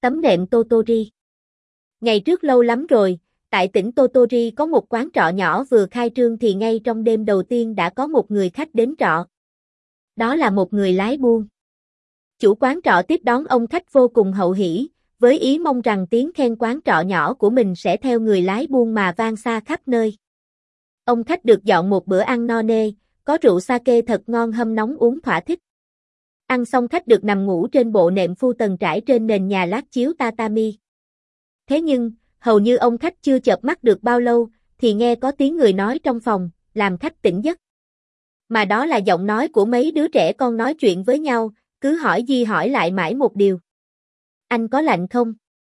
Tấm nệm Totori. Ngày trước lâu lắm rồi, tại tỉnh Totori có một quán trọ nhỏ vừa khai trương thì ngay trong đêm đầu tiên đã có một người khách đến trọ. Đó là một người lái buôn. Chủ quán trọ tiếp đón ông khách vô cùng hậu hỷ, với ý mong rằng tiếng khen quán trọ nhỏ của mình sẽ theo người lái buôn mà vang xa khắp nơi. Ông khách được dọn một bữa ăn no nê, có rượu sake thật ngon hâm nóng uống thỏa thích. Ăn xong khách được nằm ngủ trên bộ nệm phu tầng trải trên nền nhà lát chiếu tatami. Thế nhưng, hầu như ông khách chưa chợp mắt được bao lâu, thì nghe có tiếng người nói trong phòng, làm khách tỉnh giấc. Mà đó là giọng nói của mấy đứa trẻ con nói chuyện với nhau, cứ hỏi đi hỏi lại mãi một điều. Anh có lạnh không?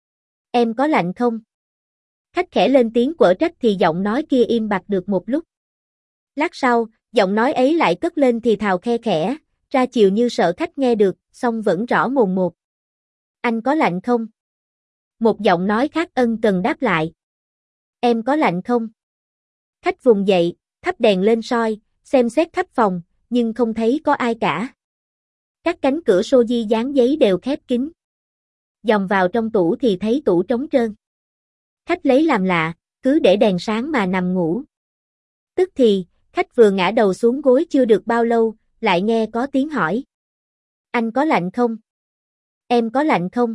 Em có lạnh không? Khách khẽ lên tiếng quở trách thì giọng nói kia im bặt được một lúc. Lát sau, giọng nói ấy lại cất lên thì thào khe khẽ, ra chiều như sợ khách nghe được, song vẫn rõ mồn một. Anh có lạnh không? Một giọng nói khác ân cần đáp lại. Em có lạnh không? Khách vùng dậy, thắp đèn lên soi, xem xét khắp phòng, nhưng không thấy có ai cả. Các cánh cửa shoji dán giấy đều khép kín. Dòm vào trong tủ thì thấy tủ trống trơn. Khách lấy làm lạ, cứ để đèn sáng mà nằm ngủ. Tức thì, khách vừa ngã đầu xuống gối chưa được bao lâu, lại nghe có tiếng hỏi. Anh có lạnh không? Em có lạnh không?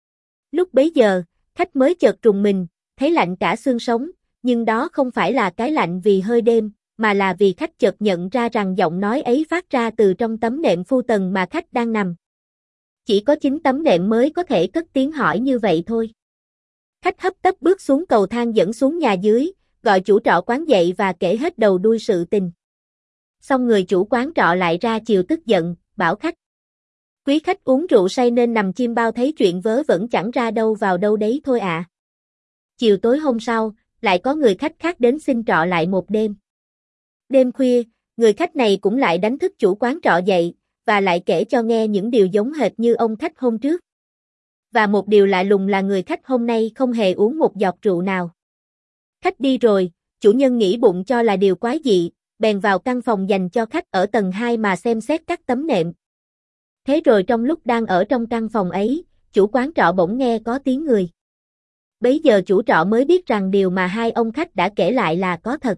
Lúc bấy giờ, khách mới chợt rùng mình, thấy lạnh cả xương sống, nhưng đó không phải là cái lạnh vì hơi đêm, mà là vì khách chợt nhận ra rằng giọng nói ấy phát ra từ trong tấm nệm phu tầng mà khách đang nằm. Chỉ có chính tấm nệm mới có thể cất tiếng hỏi như vậy thôi. Khách hấp tấp bước xuống cầu thang dẫn xuống nhà dưới, gọi chủ trọ quán dậy và kể hết đầu đuôi sự tình. Xong người chủ quán trọ lại ra chiều tức giận, bảo khách. Quý khách uống rượu say nên nằm chim bao thấy chuyện vớ vẩn chẳng ra đâu vào đâu đấy thôi ạ. Chiều tối hôm sau, lại có người khách khác đến xin trọ lại một đêm. Đêm khuya, người khách này cũng lại đánh thức chủ quán trọ dậy, và lại kể cho nghe những điều giống hệt như ông khách hôm trước. Và một điều lạ lùng là người khách hôm nay không hề uống một giọt rượu nào. Khách đi rồi, chủ nhân nghĩ bụng cho là điều quái dị, bèn vào căn phòng dành cho khách ở tầng 2 mà xem xét các tấm nệm. Thế rồi trong lúc đang ở trong căn phòng ấy, chủ quán trọ bỗng nghe có tiếng người. Bấy giờ chủ trọ mới biết rằng điều mà hai ông khách đã kể lại là có thật.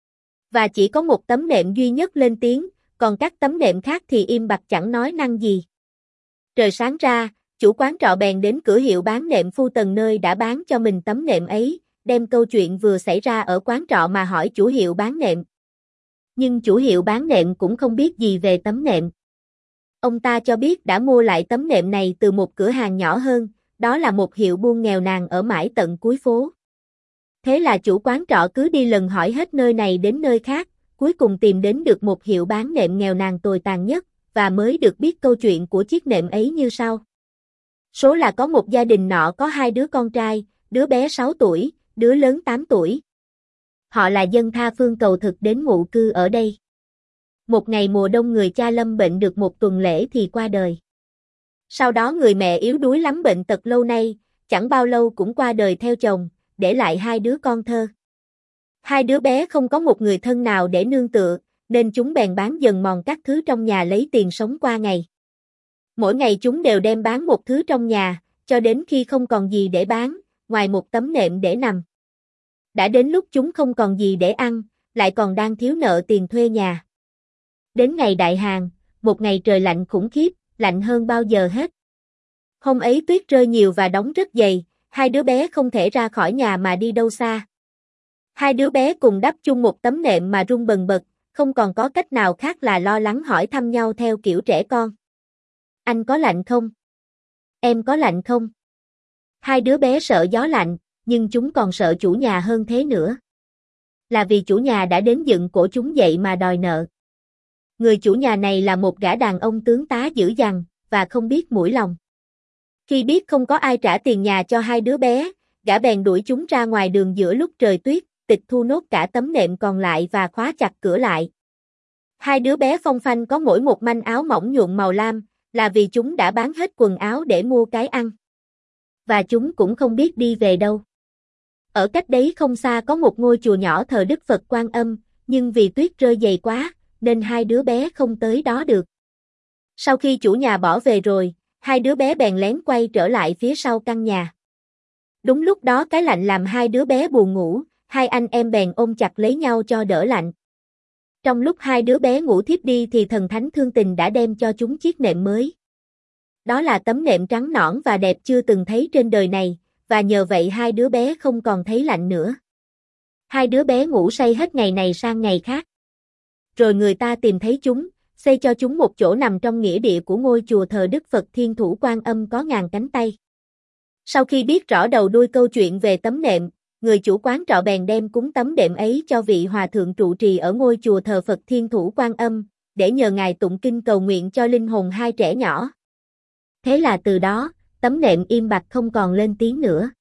Và chỉ có một tấm nệm duy nhất lên tiếng, còn các tấm nệm khác thì im bặt chẳng nói năng gì. Trời sáng ra, chủ quán trọ bèn đến cửa hiệu bán nệm phu tầng nơi đã bán cho mình tấm nệm ấy, đem câu chuyện vừa xảy ra ở quán trọ mà hỏi chủ hiệu bán nệm. Nhưng chủ hiệu bán nệm cũng không biết gì về tấm nệm. Ông ta cho biết đã mua lại tấm nệm này từ một cửa hàng nhỏ hơn, đó là một hiệu buôn nghèo nàn ở mãi tận cuối phố. Thế là chủ quán trọ cứ đi lần hỏi hết nơi này đến nơi khác, cuối cùng tìm đến được một hiệu bán nệm nghèo nàn tồi tàn nhất, và mới được biết câu chuyện của chiếc nệm ấy như sau. Số là có một gia đình nọ có hai đứa con trai, đứa bé 6 tuổi, đứa lớn 8 tuổi. Họ là dân tha phương cầu thực đến ngụ cư ở đây. Một ngày mùa đông người cha lâm bệnh được một tuần lễ thì qua đời. Sau đó người mẹ yếu đuối lắm bệnh tật lâu nay, chẳng bao lâu cũng qua đời theo chồng, để lại hai đứa con thơ. Hai đứa bé không có một người thân nào để nương tựa, nên chúng bèn bán dần mòn các thứ trong nhà lấy tiền sống qua ngày. Mỗi ngày chúng đều đem bán một thứ trong nhà, cho đến khi không còn gì để bán, ngoài một tấm nệm để nằm. Đã đến lúc chúng không còn gì để ăn, lại còn đang thiếu nợ tiền thuê nhà. Đến ngày đại hạn, một ngày trời lạnh khủng khiếp, lạnh hơn bao giờ hết. Hôm ấy tuyết rơi nhiều và đóng rất dày, hai đứa bé không thể ra khỏi nhà mà đi đâu xa. Hai đứa bé cùng đắp chung một tấm nệm mà run bần bật, không còn có cách nào khác là lo lắng hỏi thăm nhau theo kiểu trẻ con. Anh có lạnh không? Em có lạnh không? Hai đứa bé sợ gió lạnh, nhưng chúng còn sợ chủ nhà hơn thế nữa. Là vì chủ nhà đã đến dựng cổ chúng dậy mà đòi nợ. Người chủ nhà này là một gã đàn ông tướng tá dữ dằn, và không biết mũi lòng. Khi biết không có ai trả tiền nhà cho hai đứa bé, gã bèn đuổi chúng ra ngoài đường giữa lúc trời tuyết, tịch thu nốt cả tấm nệm còn lại và khóa chặt cửa lại. Hai đứa bé phong phanh có mỗi một manh áo mỏng nhuộm màu lam, là vì chúng đã bán hết quần áo để mua cái ăn. Và chúng cũng không biết đi về đâu. Ở cách đấy không xa có một ngôi chùa nhỏ thờ Đức Phật Quan Âm, nhưng vì tuyết rơi dày quá, nên hai đứa bé không tới đó được. Sau khi chủ nhà bỏ về rồi, Hai đứa bé bèn lén quay trở lại phía sau căn nhà. Đúng lúc đó cái lạnh làm hai đứa bé buồn ngủ, hai anh em bèn ôm chặt lấy nhau cho đỡ lạnh. Trong lúc hai đứa bé ngủ thiếp đi thì thần thánh thương tình đã đem cho chúng chiếc nệm mới. Đó là tấm nệm trắng nõn và đẹp chưa từng thấy trên đời này, và nhờ vậy hai đứa bé không còn thấy lạnh nữa. Hai đứa bé ngủ say hết ngày này sang ngày khác. Rồi người ta tìm thấy chúng, xây cho chúng một chỗ nằm trong nghĩa địa của ngôi chùa thờ Đức Phật Thiên Thủ Quan Âm có ngàn cánh tay. Sau khi biết rõ đầu đuôi câu chuyện về tấm nệm, người chủ quán trọ bèn đem cúng tấm đệm ấy cho vị hòa thượng trụ trì ở ngôi chùa thờ Phật Thiên Thủ Quan Âm, để nhờ ngài tụng kinh cầu nguyện cho linh hồn hai trẻ nhỏ. Thế là từ đó, tấm nệm im bặt không còn lên tiếng nữa.